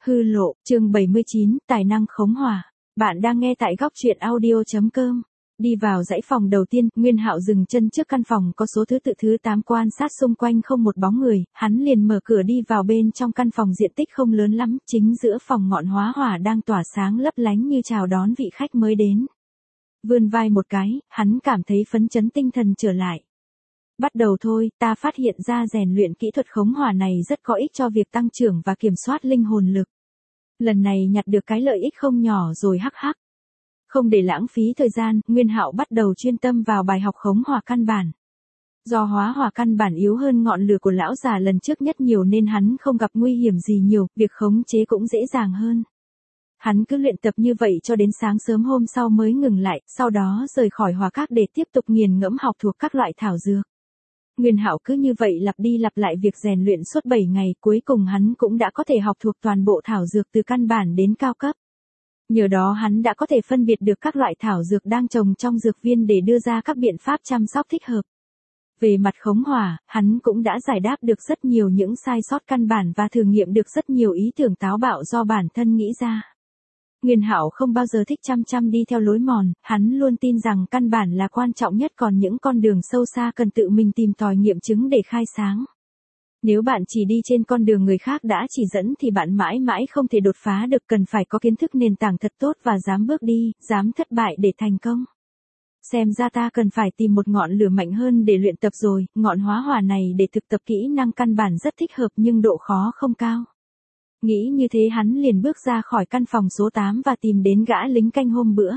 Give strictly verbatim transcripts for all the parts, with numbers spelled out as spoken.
Hư lộ, chương bảy mươi chín, tài năng khống hỏa. Bạn đang nghe tại góc truyện audio.com. Đi vào dãy phòng đầu tiên, Nguyên Hạo dừng chân trước căn phòng có số thứ tự thứ tám, quan sát xung quanh không một bóng người, hắn liền mở cửa đi vào bên trong căn phòng diện tích không lớn lắm, chính giữa phòng ngọn hóa hỏa đang tỏa sáng lấp lánh như chào đón vị khách mới đến. Vươn vai một cái, hắn cảm thấy phấn chấn tinh thần trở lại. Bắt đầu thôi, ta phát hiện ra rèn luyện kỹ thuật khống hỏa này rất có ích cho việc tăng trưởng và kiểm soát linh hồn lực. Lần này nhặt được cái lợi ích không nhỏ rồi hắc hắc. Không để lãng phí thời gian, Nguyên Hạo bắt đầu chuyên tâm vào bài học khống hỏa căn bản. Do hóa hỏa căn bản yếu hơn ngọn lửa của lão già lần trước nhất nhiều nên hắn không gặp nguy hiểm gì nhiều, việc khống chế cũng dễ dàng hơn. Hắn cứ luyện tập như vậy cho đến sáng sớm hôm sau mới ngừng lại, sau đó rời khỏi hỏa các để tiếp tục nghiền ngẫm học thuộc các loại thảo dược. Nguyên Hạo cứ như vậy lặp đi lặp lại việc rèn luyện suốt bảy ngày, cuối cùng hắn cũng đã có thể học thuộc toàn bộ thảo dược từ căn bản đến cao cấp. Nhờ đó hắn đã có thể phân biệt được các loại thảo dược đang trồng trong dược viên để đưa ra các biện pháp chăm sóc thích hợp. Về mặt khống hỏa, hắn cũng đã giải đáp được rất nhiều những sai sót căn bản và thử nghiệm được rất nhiều ý tưởng táo bạo do bản thân nghĩ ra. Nguyên Hạo không bao giờ thích chăm chăm đi theo lối mòn, hắn luôn tin rằng căn bản là quan trọng nhất, còn những con đường sâu xa cần tự mình tìm tòi nghiệm chứng để khai sáng. Nếu bạn chỉ đi trên con đường người khác đã chỉ dẫn thì bạn mãi mãi không thể đột phá được, cần phải có kiến thức nền tảng thật tốt và dám bước đi, dám thất bại để thành công. Xem ra ta cần phải tìm một ngọn lửa mạnh hơn để luyện tập rồi, ngọn hóa hỏa này để thực tập kỹ năng căn bản rất thích hợp nhưng độ khó không cao. Nghĩ như thế hắn liền bước ra khỏi căn phòng số tám và tìm đến gã lính canh hôm bữa.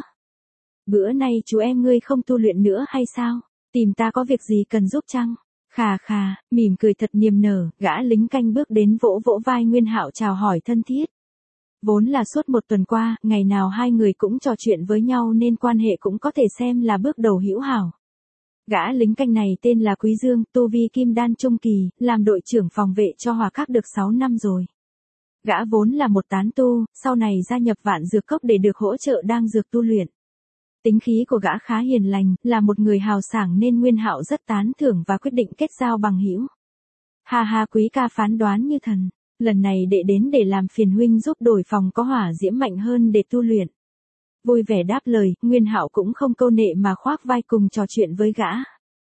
Bữa nay chú em ngươi không tu luyện nữa hay sao? Tìm ta có việc gì cần giúp chăng? Khà khà, mỉm cười thật niềm nở, gã lính canh bước đến vỗ vỗ vai Nguyên Hạo chào hỏi thân thiết. Vốn là suốt một tuần qua, ngày nào hai người cũng trò chuyện với nhau nên quan hệ cũng có thể xem là bước đầu hữu hảo. Gã lính canh này tên là Quý Dương, tu vi kim đan trung kỳ, làm đội trưởng phòng vệ cho Hỏa Các được sáu năm rồi. Gã vốn là một tán tu, sau này gia nhập Vạn Dược Cốc để được hỗ trợ đang dược tu luyện. Tính khí của gã khá hiền lành, là một người hào sảng nên Nguyên Hạo rất tán thưởng và quyết định kết giao bằng hữu. Ha ha, Quý ca phán đoán như thần, lần này đệ đến để làm phiền huynh giúp đổi phòng có hỏa diễm mạnh hơn để tu luyện. Vui vẻ đáp lời, Nguyên Hạo cũng không câu nệ mà khoác vai cùng trò chuyện với gã.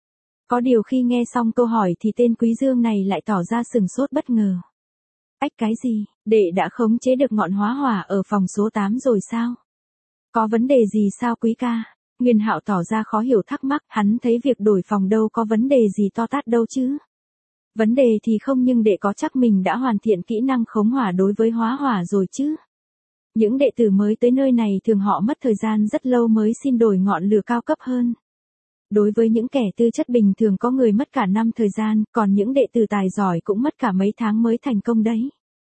Có điều khi nghe xong câu hỏi thì tên Quý Dương này lại tỏ ra sừng sốt bất ngờ. Ách, cái gì, đệ đã khống chế được ngọn hóa hỏa ở phòng số tám rồi sao? Có vấn đề gì sao Quý ca? Nguyên Hạo tỏ ra khó hiểu thắc mắc, hắn thấy việc đổi phòng đâu có vấn đề gì to tát đâu chứ. Vấn đề thì không, nhưng đệ có chắc mình đã hoàn thiện kỹ năng khống hỏa đối với hóa hỏa rồi chứ? Những đệ tử mới tới nơi này thường họ mất thời gian rất lâu mới xin đổi ngọn lửa cao cấp hơn. Đối với những kẻ tư chất bình thường có người mất cả năm thời gian, còn những đệ tử tài giỏi cũng mất cả mấy tháng mới thành công đấy.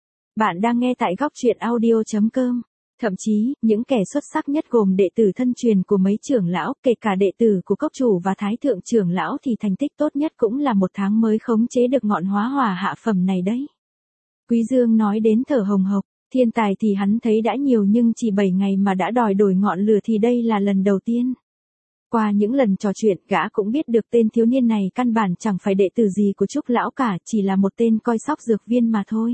Bạn đang nghe tại góc truyện audio.com. Thậm chí, những kẻ xuất sắc nhất gồm đệ tử thân truyền của mấy trưởng lão, kể cả đệ tử của cốc chủ và thái thượng trưởng lão thì thành tích tốt nhất cũng là một tháng mới khống chế được ngọn hóa hỏa hạ phẩm này đấy. Quý Dương nói đến thở hồng hộc, thiên tài thì hắn thấy đã nhiều nhưng chỉ bảy ngày mà đã đòi đổi ngọn lửa thì đây là lần đầu tiên. Qua những lần trò chuyện, gã cũng biết được tên thiếu niên này căn bản chẳng phải đệ tử gì của Trúc lão cả, chỉ là một tên coi sóc dược viên mà thôi.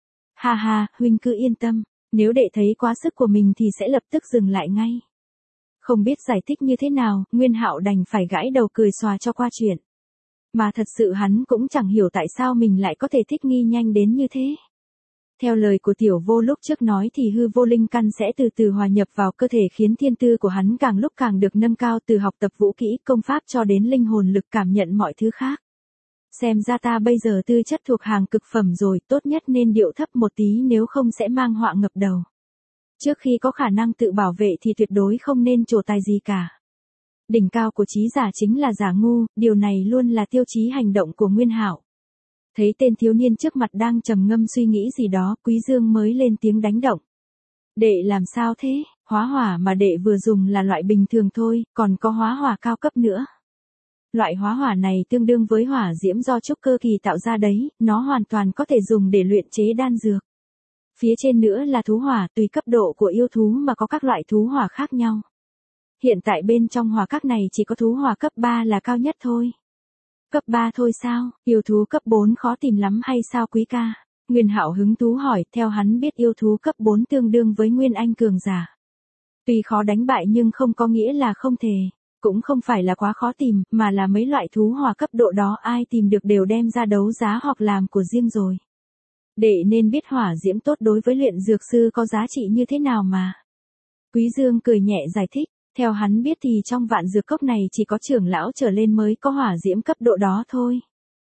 Ha ha, huynh cứ yên tâm, nếu đệ thấy quá sức của mình thì sẽ lập tức dừng lại ngay. Không biết giải thích như thế nào, Nguyên Hạo đành phải gãi đầu cười xòa cho qua chuyện. Mà thật sự hắn cũng chẳng hiểu tại sao mình lại có thể thích nghi nhanh đến như thế. Theo lời của tiểu vô lúc trước nói thì hư vô linh căn sẽ từ từ hòa nhập vào cơ thể khiến thiên tư của hắn càng lúc càng được nâng cao, từ học tập vũ kỹ, công pháp cho đến linh hồn lực cảm nhận mọi thứ khác. Xem ra ta bây giờ tư chất thuộc hàng cực phẩm rồi, tốt nhất nên điệu thấp một tí nếu không sẽ mang họa ngập đầu. Trước khi có khả năng tự bảo vệ thì tuyệt đối không nên trổ tài gì cả. Đỉnh cao của trí giả chính là giả ngu, điều này luôn là tiêu chí hành động của Nguyên Hạo. Thấy tên thiếu niên trước mặt đang trầm ngâm suy nghĩ gì đó, Quý Dương mới lên tiếng đánh động. Đệ làm sao thế, hóa hỏa mà đệ vừa dùng là loại bình thường thôi, còn có hóa hỏa cao cấp nữa. Loại hóa hỏa này tương đương với hỏa diễm do trúc cơ kỳ tạo ra đấy, nó hoàn toàn có thể dùng để luyện chế đan dược. Phía trên nữa là thú hỏa, tùy cấp độ của yêu thú mà có các loại thú hỏa khác nhau. Hiện tại bên trong hỏa các này chỉ có thú hỏa cấp ba là cao nhất thôi. Cấp ba thôi sao, yêu thú cấp bốn khó tìm lắm hay sao Quý ca? Nguyên Hạo hứng thú hỏi, theo hắn biết yêu thú cấp bốn tương đương với Nguyên Anh cường giả. Tuy khó đánh bại nhưng không có nghĩa là không thể, cũng không phải là quá khó tìm, mà là mấy loại thú hỏa cấp độ đó ai tìm được đều đem ra đấu giá hoặc làm của riêng rồi. Đệ nên biết hỏa diễm tốt đối với luyện dược sư có giá trị như thế nào mà. Quý Dương cười nhẹ giải thích, theo hắn biết thì trong vạn dược cốc này chỉ có trưởng lão trở lên mới có hỏa diễm cấp độ đó thôi.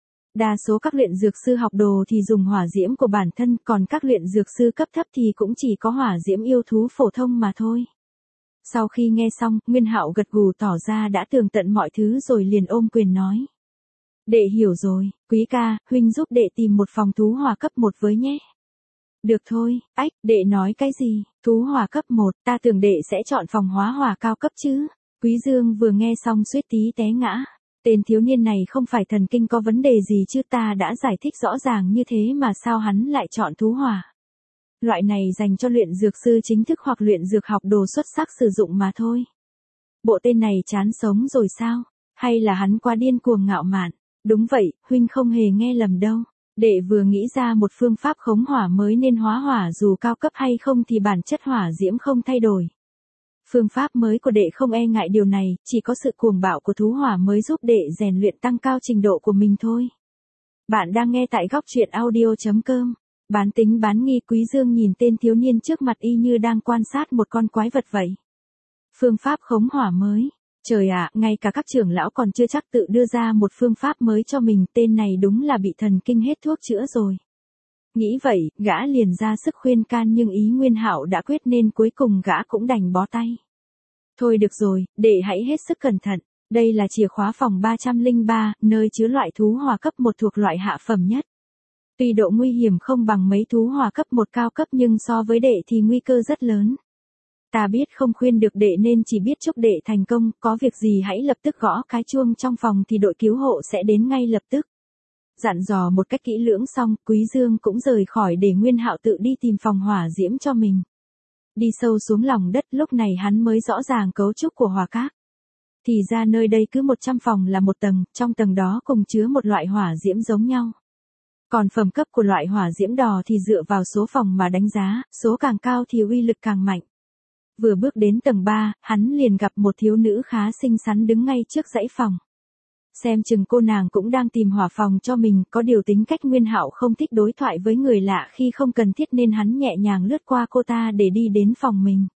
Đa số các luyện dược sư học đồ thì dùng hỏa diễm của bản thân, còn các luyện dược sư cấp thấp thì cũng chỉ có hỏa diễm yêu thú phổ thông mà thôi. Sau khi nghe xong, Nguyên Hạo gật gù tỏ ra đã tường tận mọi thứ rồi liền ôm quyền nói. Đệ hiểu rồi, quý ca, huynh giúp đệ tìm một phòng thú hỏa cấp một với nhé. Được thôi, ách, đệ nói cái gì, thú hỏa cấp một, ta tưởng đệ sẽ chọn phòng hóa hỏa cao cấp chứ. Quý Dương vừa nghe xong suýt tí té ngã. Tên thiếu niên này không phải thần kinh có vấn đề gì chứ, ta đã giải thích rõ ràng như thế mà sao hắn lại chọn thú hỏa. Loại này dành cho luyện dược sư chính thức hoặc luyện dược học đồ xuất sắc sử dụng mà thôi. Bộ tên này chán sống rồi sao? Hay là hắn quá điên cuồng ngạo mạn? Đúng vậy, huynh không hề nghe lầm đâu. Đệ vừa nghĩ ra một phương pháp khống hỏa mới nên hóa hỏa dù cao cấp hay không thì bản chất hỏa diễm không thay đổi. Phương pháp mới của đệ không e ngại điều này, chỉ có sự cuồng bạo của thú hỏa mới giúp đệ rèn luyện tăng cao trình độ của mình thôi. Bạn đang nghe tại góc truyện audio chấm com. Bán tính bán nghi. Quý Dương nhìn tên thiếu niên trước mặt y như đang quan sát một con quái vật vậy. Phương pháp khống hỏa mới. Trời ạ, ngay cả các trưởng lão còn chưa chắc tự đưa ra một phương pháp mới cho mình, tên này đúng là bị thần kinh hết thuốc chữa rồi. Nghĩ vậy, gã liền ra sức khuyên can nhưng ý Nguyên Hạo đã quyết nên cuối cùng gã cũng đành bó tay. Thôi được rồi, đệ hãy hết sức cẩn thận, đây là chìa khóa phòng ba trăm lẻ ba, nơi chứa loại thú hỏa cấp một thuộc loại hạ phẩm nhất. Tuy độ nguy hiểm không bằng mấy thú hỏa cấp một cao cấp nhưng so với đệ thì nguy cơ rất lớn. Ta biết không khuyên được đệ nên chỉ biết chúc đệ thành công, có việc gì hãy lập tức gõ cái chuông trong phòng thì đội cứu hộ sẽ đến ngay lập tức. Dặn dò một cách kỹ lưỡng xong, Quý Dương cũng rời khỏi để Nguyên Hạo tự đi tìm phòng hỏa diễm cho mình. Đi sâu xuống lòng đất, lúc này hắn mới rõ ràng cấu trúc của hỏa các. Thì ra nơi đây cứ một trăm phòng là một tầng, trong tầng đó cùng chứa một loại hỏa diễm giống nhau. Còn phẩm cấp của loại hỏa diễm đỏ thì dựa vào số phòng mà đánh giá, số càng cao thì uy lực càng mạnh. Vừa bước đến tầng ba, hắn liền gặp một thiếu nữ khá xinh xắn đứng ngay trước dãy phòng. Xem chừng cô nàng cũng đang tìm hỏa phòng cho mình, có điều tính cách Nguyên Hạo không thích đối thoại với người lạ khi không cần thiết nên hắn nhẹ nhàng lướt qua cô ta để đi đến phòng mình.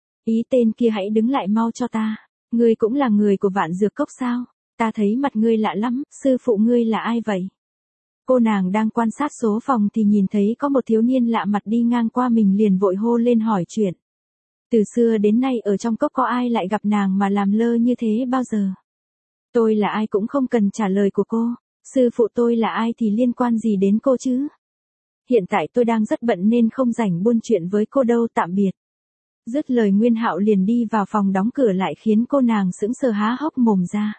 Ý tên kia hãy đứng lại mau cho ta, ngươi cũng là người của vạn dược cốc sao? Ta thấy mặt ngươi lạ lắm, sư phụ ngươi là ai vậy? Cô nàng đang quan sát số phòng thì nhìn thấy có một thiếu niên lạ mặt đi ngang qua mình liền vội hô lên hỏi chuyện. Từ xưa đến nay ở trong cốc có ai lại gặp nàng mà làm lơ như thế bao giờ? Tôi là ai cũng không cần trả lời của cô, sư phụ tôi là ai thì liên quan gì đến cô chứ? Hiện tại tôi đang rất bận nên không rảnh buôn chuyện với cô đâu, tạm biệt. Dứt lời Nguyên Hạo liền đi vào phòng đóng cửa lại khiến cô nàng sững sờ há hốc mồm ra.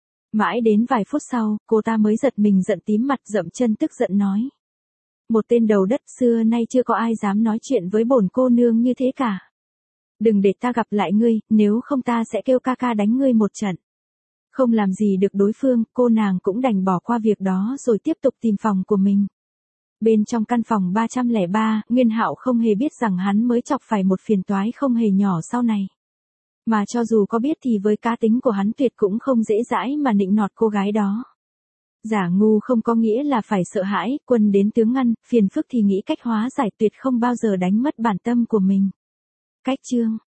Mãi đến vài phút sau, cô ta mới giật mình giận tím mặt dậm chân tức giận nói. Một tên đầu đất, xưa nay chưa có ai dám nói chuyện với bổn cô nương như thế cả. Đừng để ta gặp lại ngươi, nếu không ta sẽ kêu ca ca đánh ngươi một trận. Không làm gì được đối phương, cô nàng cũng đành bỏ qua việc đó rồi tiếp tục tìm phòng của mình. Bên trong căn phòng ba trăm lẻ ba, Nguyên Hạo không hề biết rằng hắn mới chọc phải một phiền toái không hề nhỏ sau này. Mà cho dù có biết thì với cá tính của hắn tuyệt cũng không dễ dãi mà nịnh nọt cô gái đó. Giả ngu không có nghĩa là phải sợ hãi, quân đến tướng ngăn, phiền phức thì nghĩ cách hóa giải, tuyệt không bao giờ đánh mất bản tâm của mình. Cách chương